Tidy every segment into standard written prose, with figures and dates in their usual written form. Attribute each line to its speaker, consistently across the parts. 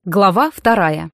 Speaker 1: Глава 2.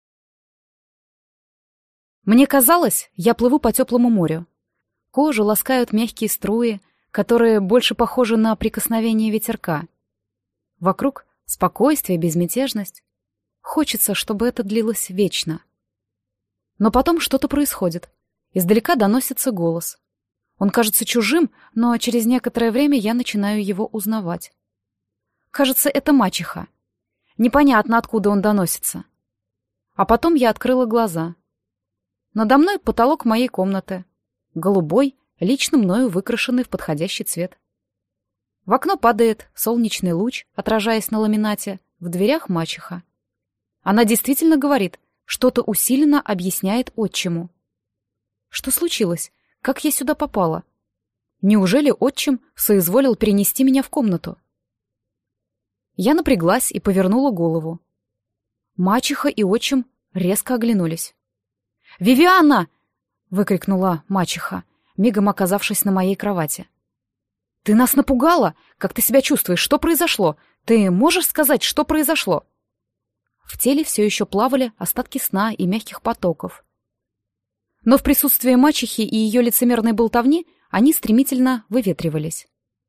Speaker 1: Мне казалось, я плыву по теплому морю. Кожу ласкают мягкие струи, которые больше похожи на прикосновение ветерка. Вокруг спокойствие, безмятежность. Хочется, чтобы это длилось вечно. Но потом что-то происходит. Издалека доносится голос. Он кажется чужим, но через некоторое время я начинаю его узнавать. Кажется, это мачеха. Непонятно, откуда он доносится. А потом я открыла глаза. Надо мной потолок моей комнаты. Голубой, лично мною выкрашенный в подходящий цвет. В окно падает солнечный луч, отражаясь на ламинате. В дверях мачеха. Она действительно говорит, что-то усиленно объясняет отчиму. Что случилось? Как я сюда попала? Неужели отчим соизволил перенести меня в комнату? Я напряглась и повернула голову. Мачеха и отчим резко оглянулись. «Вивианна!» — выкрикнула мачеха, мигом оказавшись на моей кровати. «Ты нас напугала! Как ты себя чувствуешь? Что произошло? Ты можешь сказать, что произошло?» В теле все еще плавали остатки сна и мягких потоков. Но в присутствии мачехи и ее лицемерной болтовни они стремительно выветривались.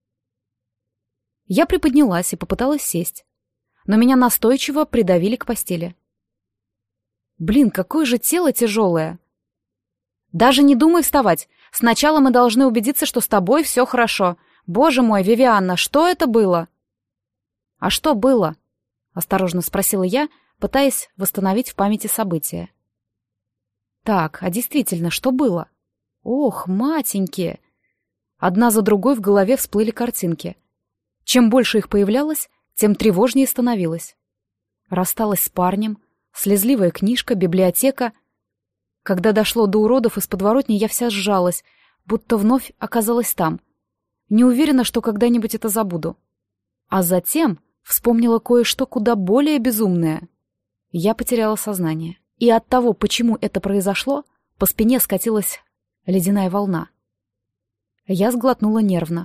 Speaker 1: Я приподнялась и попыталась сесть, но меня настойчиво придавили к постели. Блин, какое же тело тяжелое! Даже не думай вставать. Сначала мы должны убедиться, что с тобой все хорошо. Боже мой, Вивианна, что это было? А что было? Осторожно спросила я, пытаясь восстановить в памяти события. Так, а действительно, что было? Ох, матеньки! Одна за другой в голове всплыли картинки. Чем больше их появлялось, тем тревожнее становилось. Рассталась с парнем, слезливая книжка, библиотека. Когда дошло до уродов из подворотни, я вся сжалась, будто вновь оказалась там. Не уверена, что когда-нибудь это забуду. А затем вспомнила кое-что куда более безумное. Я потеряла сознание. И от того, почему это произошло, по спине скатилась ледяная волна. Я сглотнула нервно.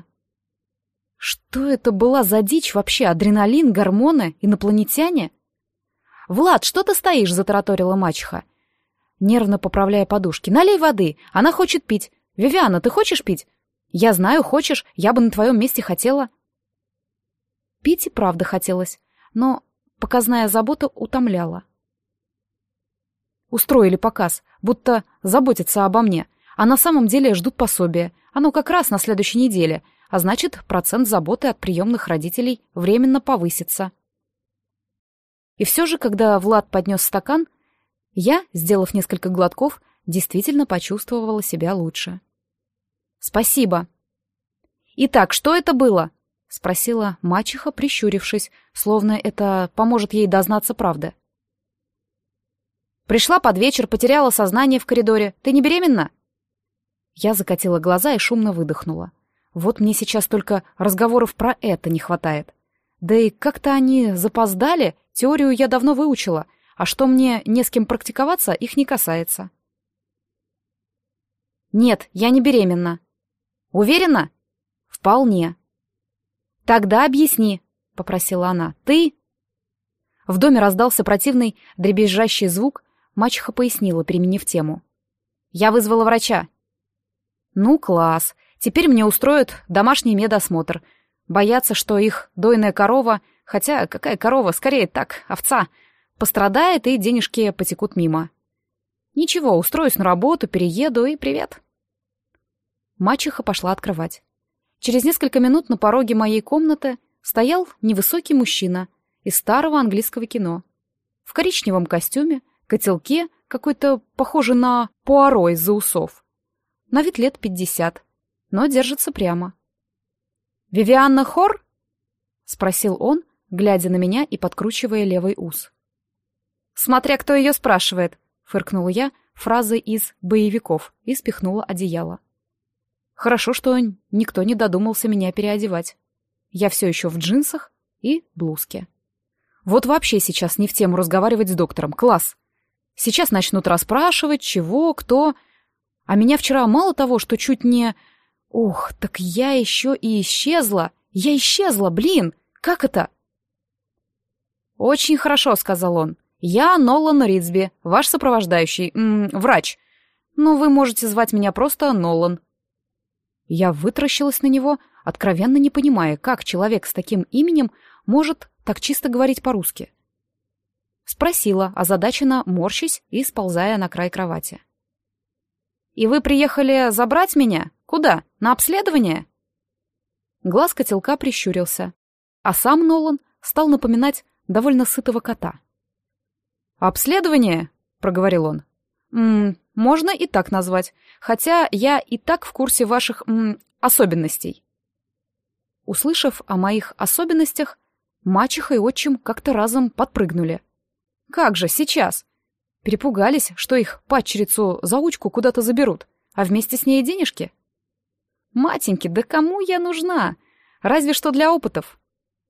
Speaker 1: Что это была за дичь вообще? Адреналин, гормоны, инопланетяне? «Влад, что ты стоишь?» — затараторила мачеха, нервно поправляя подушки. «Налей воды, она хочет пить. Вивианна, ты хочешь пить? Я знаю, хочешь, я бы на твоем месте хотела». Пить и правда хотелось, но показная забота утомляла. Устроили показ, будто заботятся обо мне, а на самом деле ждут пособия. Оно как раз на следующей неделе, а значит, процент заботы от приемных родителей временно повысится. И все же, когда Влад поднес стакан, я, сделав несколько глотков, действительно почувствовала себя лучше. «Спасибо». «Итак, что это было?» — спросила мачеха, прищурившись, словно это поможет ей дознаться правды. «Пришла под вечер, потеряла сознание в коридоре. Ты не беременна?» Я закатила глаза и шумно выдохнула. Вот мне сейчас только разговоров про это не хватает. Да и как-то они запоздали, теорию я давно выучила, а что мне не с кем практиковаться, их не касается. «Нет, я не беременна». «Уверена?» «Вполне». «Тогда объясни», — попросила она. «Ты...» В доме раздался противный дребезжащий звук, мачеха пояснила, применив тему. «Я вызвала врача». «Ну, класс. Теперь мне устроят домашний медосмотр. Боятся, что их дойная корова, хотя какая корова, скорее так, овца, пострадает и денежки потекут мимо. Ничего, устроюсь на работу, перееду и привет». Мачеха пошла открывать. Через несколько минут на пороге моей комнаты стоял невысокий мужчина из старого английского кино. В коричневом костюме, котелке, какой-то похожий на Пуаро из-за усов. На вид лет 50, но держится прямо. «Вивианна Хор?» — спросил он, глядя на меня и подкручивая левый ус. «Смотря кто ее спрашивает», — фыркнула я фразой из боевиков и спихнула одеяло. Хорошо, что никто не додумался меня переодевать. Я все еще в джинсах и блузке. Вот вообще сейчас не в тему разговаривать с доктором. Класс. Сейчас начнут расспрашивать, чего, кто. А меня вчера мало того, что чуть не... Ох, так я еще и исчезла. Я исчезла, блин. Как это? «Очень хорошо», — сказал он. «Я Нолан Ридсби, ваш сопровождающий, врач. Но вы можете звать меня просто Нолан». Я вытаращилась на него, откровенно не понимая, как человек с таким именем может так чисто говорить по-русски. Спросила, озадаченно морщась и сползая на край кровати. «И вы приехали забрать меня? Куда? На обследование?» Глаз котелка прищурился, а сам Нолан стал напоминать довольно сытого кота. «Обследование?» — проговорил он. Можно и так назвать, хотя я и так в курсе ваших особенностей». Услышав о моих особенностях, мачеха и отчим как-то разом подпрыгнули. «Как же сейчас?» Перепугались, что их падчерицу-заучку куда-то заберут, а вместе с ней и денежки. «Матеньки, да кому я нужна? Разве что для опытов».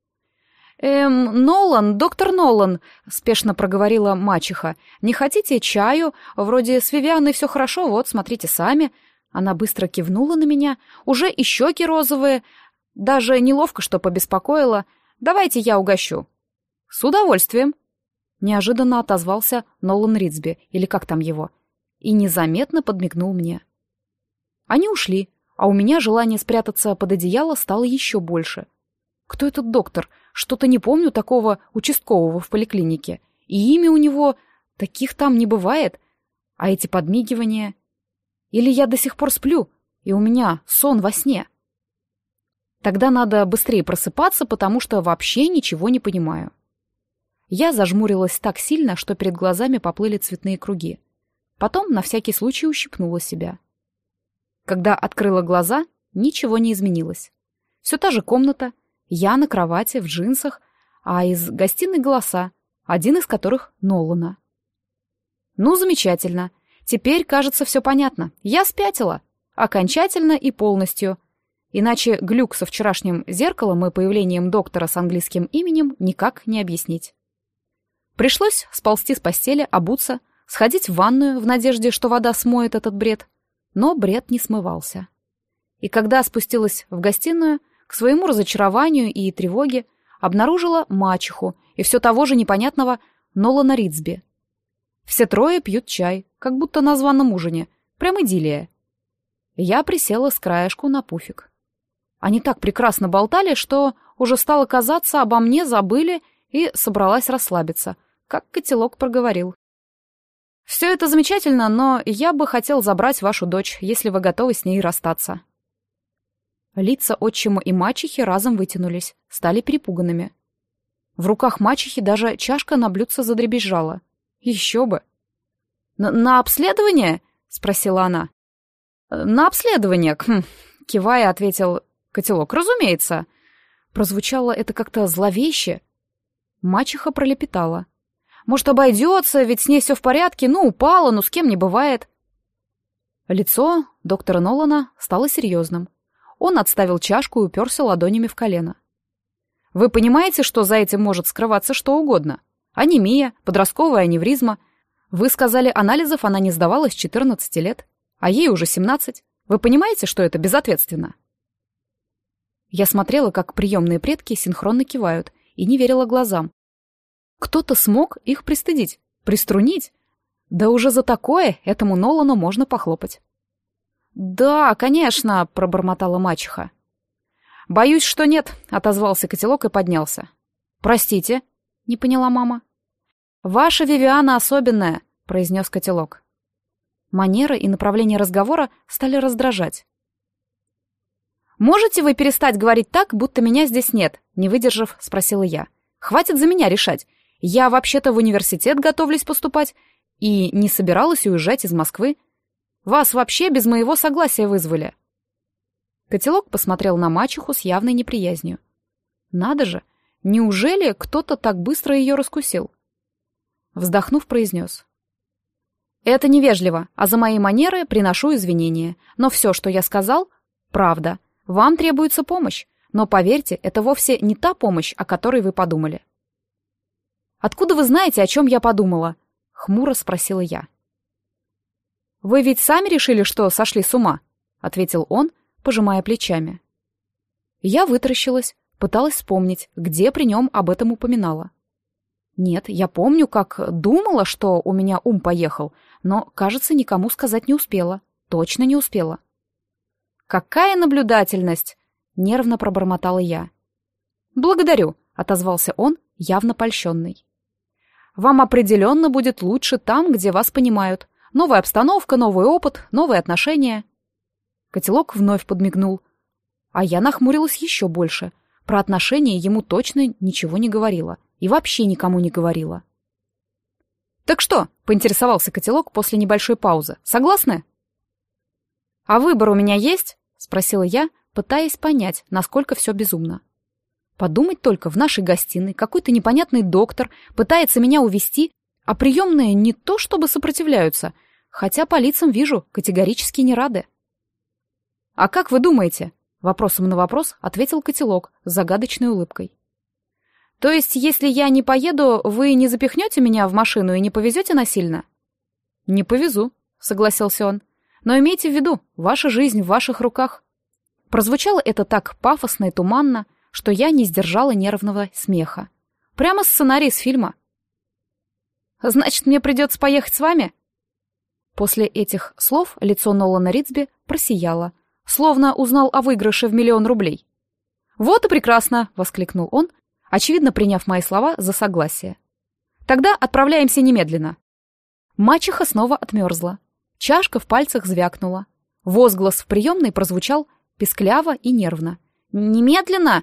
Speaker 1: Нолан, доктор Нолан», — спешно проговорила мачеха. «Не хотите чаю? Вроде с Вивианой все хорошо, вот, смотрите сами». Она быстро кивнула на меня. «Уже и щеки розовые. Даже неловко, что побеспокоила. Давайте я угощу». «С удовольствием», — неожиданно отозвался Нолан Ридсби, или как там его, и незаметно подмигнул мне. Они ушли, а у меня желание спрятаться под одеяло стало еще больше. Кто этот доктор? Что-то не помню такого участкового в поликлинике. И имя у него... Таких там не бывает. А эти подмигивания... Или я до сих пор сплю, и у меня сон во сне? Тогда надо быстрее просыпаться, потому что вообще ничего не понимаю. Я зажмурилась так сильно, что перед глазами поплыли цветные круги. Потом на всякий случай ущипнула себя. Когда открыла глаза, ничего не изменилось. Все та же комната, я на кровати, в джинсах, а из гостиной голоса, один из которых Нолана. Ну, замечательно. Теперь, кажется, все понятно. Я спятила. Окончательно и полностью. Иначе глюк со вчерашним зеркалом и появлением доктора с английским именем никак не объяснить. Пришлось сползти с постели, обуться, сходить в ванную в надежде, что вода смоет этот бред. Но бред не смывался. И когда спустилась в гостиную, к своему разочарованию и тревоге обнаружила мачеху и все того же непонятного Нолана Ридсби. Все трое пьют чай, как будто на званом ужине. Прям идиллия. Я присела с краешку на пуфик. Они так прекрасно болтали, что уже стало казаться, обо мне забыли, и собралась расслабиться, как котелок проговорил. «Все это замечательно, но я бы хотел забрать вашу дочь, если вы готовы с ней расстаться». Лица отчима и мачехи разом вытянулись, стали перепуганными. В руках мачехи даже чашка на блюдце задребезжала. Еще бы. «На обследование?» — спросила она. «На обследование», — кивая, ответил котелок. «Разумеется». Прозвучало это как-то зловеще. Мачеха пролепетала. «Может, обойдется, ведь с ней все в порядке, ну, упала, ну, с кем не бывает». Лицо доктора Нолана стало серьезным. Он отставил чашку и уперся ладонями в колено. «Вы понимаете, что за этим может скрываться что угодно? Анемия, подростковая аневризма. Вы сказали, анализов она не сдавала с 14 лет, а ей уже 17. Вы понимаете, что это безответственно?» Я смотрела, как приемные предки синхронно кивают, и не верила глазам. Кто-то смог их пристыдить, приструнить. Да уже за такое этому Нолану можно похлопать. «Да, конечно», — пробормотала мачеха. «Боюсь, что нет», — отозвался котелок и поднялся. «Простите», — не поняла мама. «Ваша Вивиана особенная», — произнес котелок. Манера и направление разговора стали раздражать. «Можете вы перестать говорить так, будто меня здесь нет?» — не выдержав, спросила я. «Хватит за меня решать. Я вообще-то в университет готовлюсь поступать и не собиралась уезжать из Москвы. Вас вообще без моего согласия вызвали». Котелок посмотрел на мачеху с явной неприязнью. Надо же, неужели кто-то так быстро ее раскусил? Вздохнув, произнес. «Это невежливо, а за мои манеры приношу извинения. Но все, что я сказал, правда. Вам требуется помощь, но поверьте, это вовсе не та помощь, о которой вы подумали». «Откуда вы знаете, о чем я подумала?» — хмуро спросила я. «Вы ведь сами решили, что сошли с ума?» — ответил он, пожимая плечами. Я вытаращилась, пыталась вспомнить, где при нем об этом упоминала. Нет, я помню, как думала, что у меня ум поехал, но, кажется, никому сказать не успела. Точно не успела. «Какая наблюдательность!» — нервно пробормотала я. «Благодарю», — отозвался он, явно польщенный. «Вам определенно будет лучше там, где вас понимают. Новая обстановка, новый опыт, новые отношения». Котелок вновь подмигнул. А я нахмурилась еще больше. Про отношения ему точно ничего не говорила. И вообще никому не говорила. «Так что?» — поинтересовался Котелок после небольшой паузы. «Согласны?» «А выбор у меня есть?» — спросила я, пытаясь понять, насколько все безумно. Подумать только, в нашей гостиной какой-то непонятный доктор пытается меня увести, а приемные не то чтобы сопротивляются, хотя по лицам вижу, категорически не рады. «А как вы думаете?» — вопросом на вопрос ответил Котелок с загадочной улыбкой. «То есть, если я не поеду, вы не запихнете меня в машину и не повезете насильно?» «Не повезу», — согласился он. «Но имейте в виду, ваша жизнь в ваших руках». Прозвучало это так пафосно и туманно, что я не сдержала нервного смеха. Прямо сценарий из фильма. «Значит, мне придется поехать с вами?» После этих слов лицо Нолана Ритсби просияло, словно узнал о выигрыше в 1 000 000 рублей. «Вот и прекрасно!» — воскликнул он, очевидно приняв мои слова за согласие. «Тогда отправляемся немедленно». Мачеха снова отмерзла. Чашка в пальцах звякнула. Возглас в приемной прозвучал пискляво и нервно. «Немедленно!»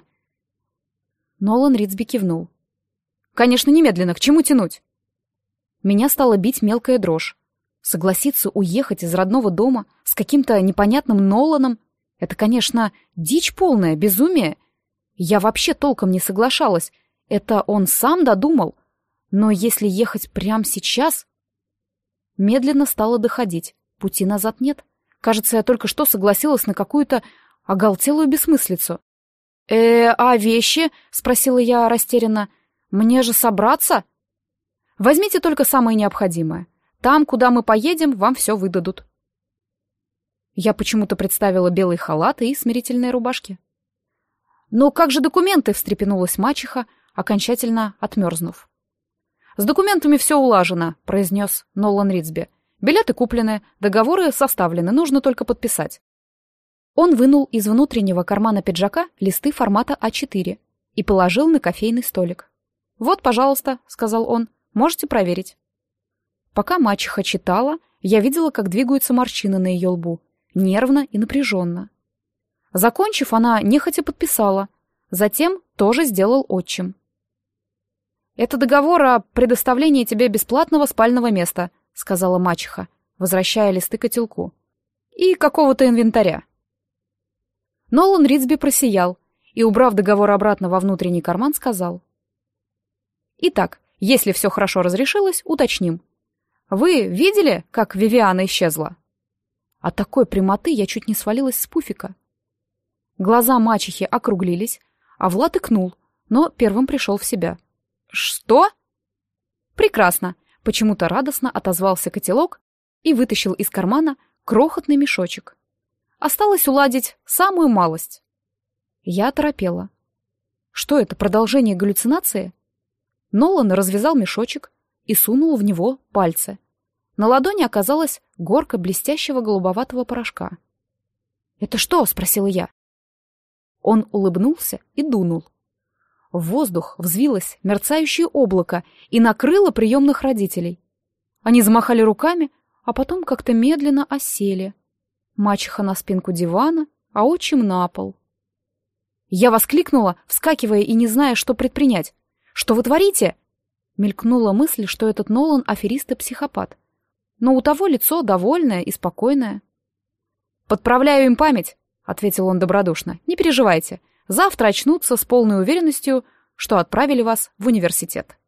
Speaker 1: Нолан Ритсби кивнул. «Конечно, немедленно. К чему тянуть?» Меня стала бить мелкая дрожь. Согласиться уехать из родного дома с каким-то непонятным Ноланом — это, конечно, дичь полная, безумие. Я вообще толком не соглашалась. Это он сам додумал. Но если ехать прямо сейчас... Медленно стало доходить. Пути назад нет. Кажется, я только что согласилась на какую-то оголтелую бессмыслицу. «А вещи?» — спросила я растерянно. «Мне же собраться?» «Возьмите только самое необходимое. Там, куда мы поедем, вам все выдадут». Я почему-то представила белый халат и смирительные рубашки. «Но как же документы?» — встрепенулась мачеха, окончательно отмерзнув. «С документами все улажено», — произнес Нолан Ритсби. «Билеты куплены, договоры составлены, нужно только подписать». Он вынул из внутреннего кармана пиджака листы формата А4 и положил на кофейный столик. «Вот, пожалуйста», — сказал он, — «можете проверить». Пока мачеха читала, я видела, как двигаются морщины на ее лбу, нервно и напряженно. Закончив, она нехотя подписала, затем тоже сделал отчим. «Это договор о предоставлении тебе бесплатного спального места», — сказала мачеха, возвращая листы котелку. «И какого-то инвентаря». Нолан Ритсби просиял и, убрав договор обратно во внутренний карман, сказал. «Итак, если все хорошо разрешилось, уточним. Вы видели, как Вивиана исчезла?» От такой прямоты я чуть не свалилась с пуфика. Глаза мачехи округлились, а Влад икнул, но первым пришел в себя. «Что?» «Прекрасно!» — почему-то радостно отозвался котелок и вытащил из кармана крохотный мешочек. Осталось уладить самую малость. Я оторопела. Что это, продолжение галлюцинации? Нолан развязал мешочек и сунул в него пальцы. На ладони оказалась горка блестящего голубоватого порошка. «Это что?» — спросила я. Он улыбнулся и дунул. В воздух взвилось мерцающее облако и накрыло приемных родителей. Они замахали руками, а потом как-то медленно осели. Мачеха на спинку дивана, а отчим на пол. Я воскликнула, вскакивая и не зная, что предпринять. «Что вы творите?» Мелькнула мысль, что этот Нолан аферист и психопат. Но у того лицо довольное и спокойное. «Подправляю им память», — ответил он добродушно. «Не переживайте. Завтра очнутся с полной уверенностью, что отправили вас в университет».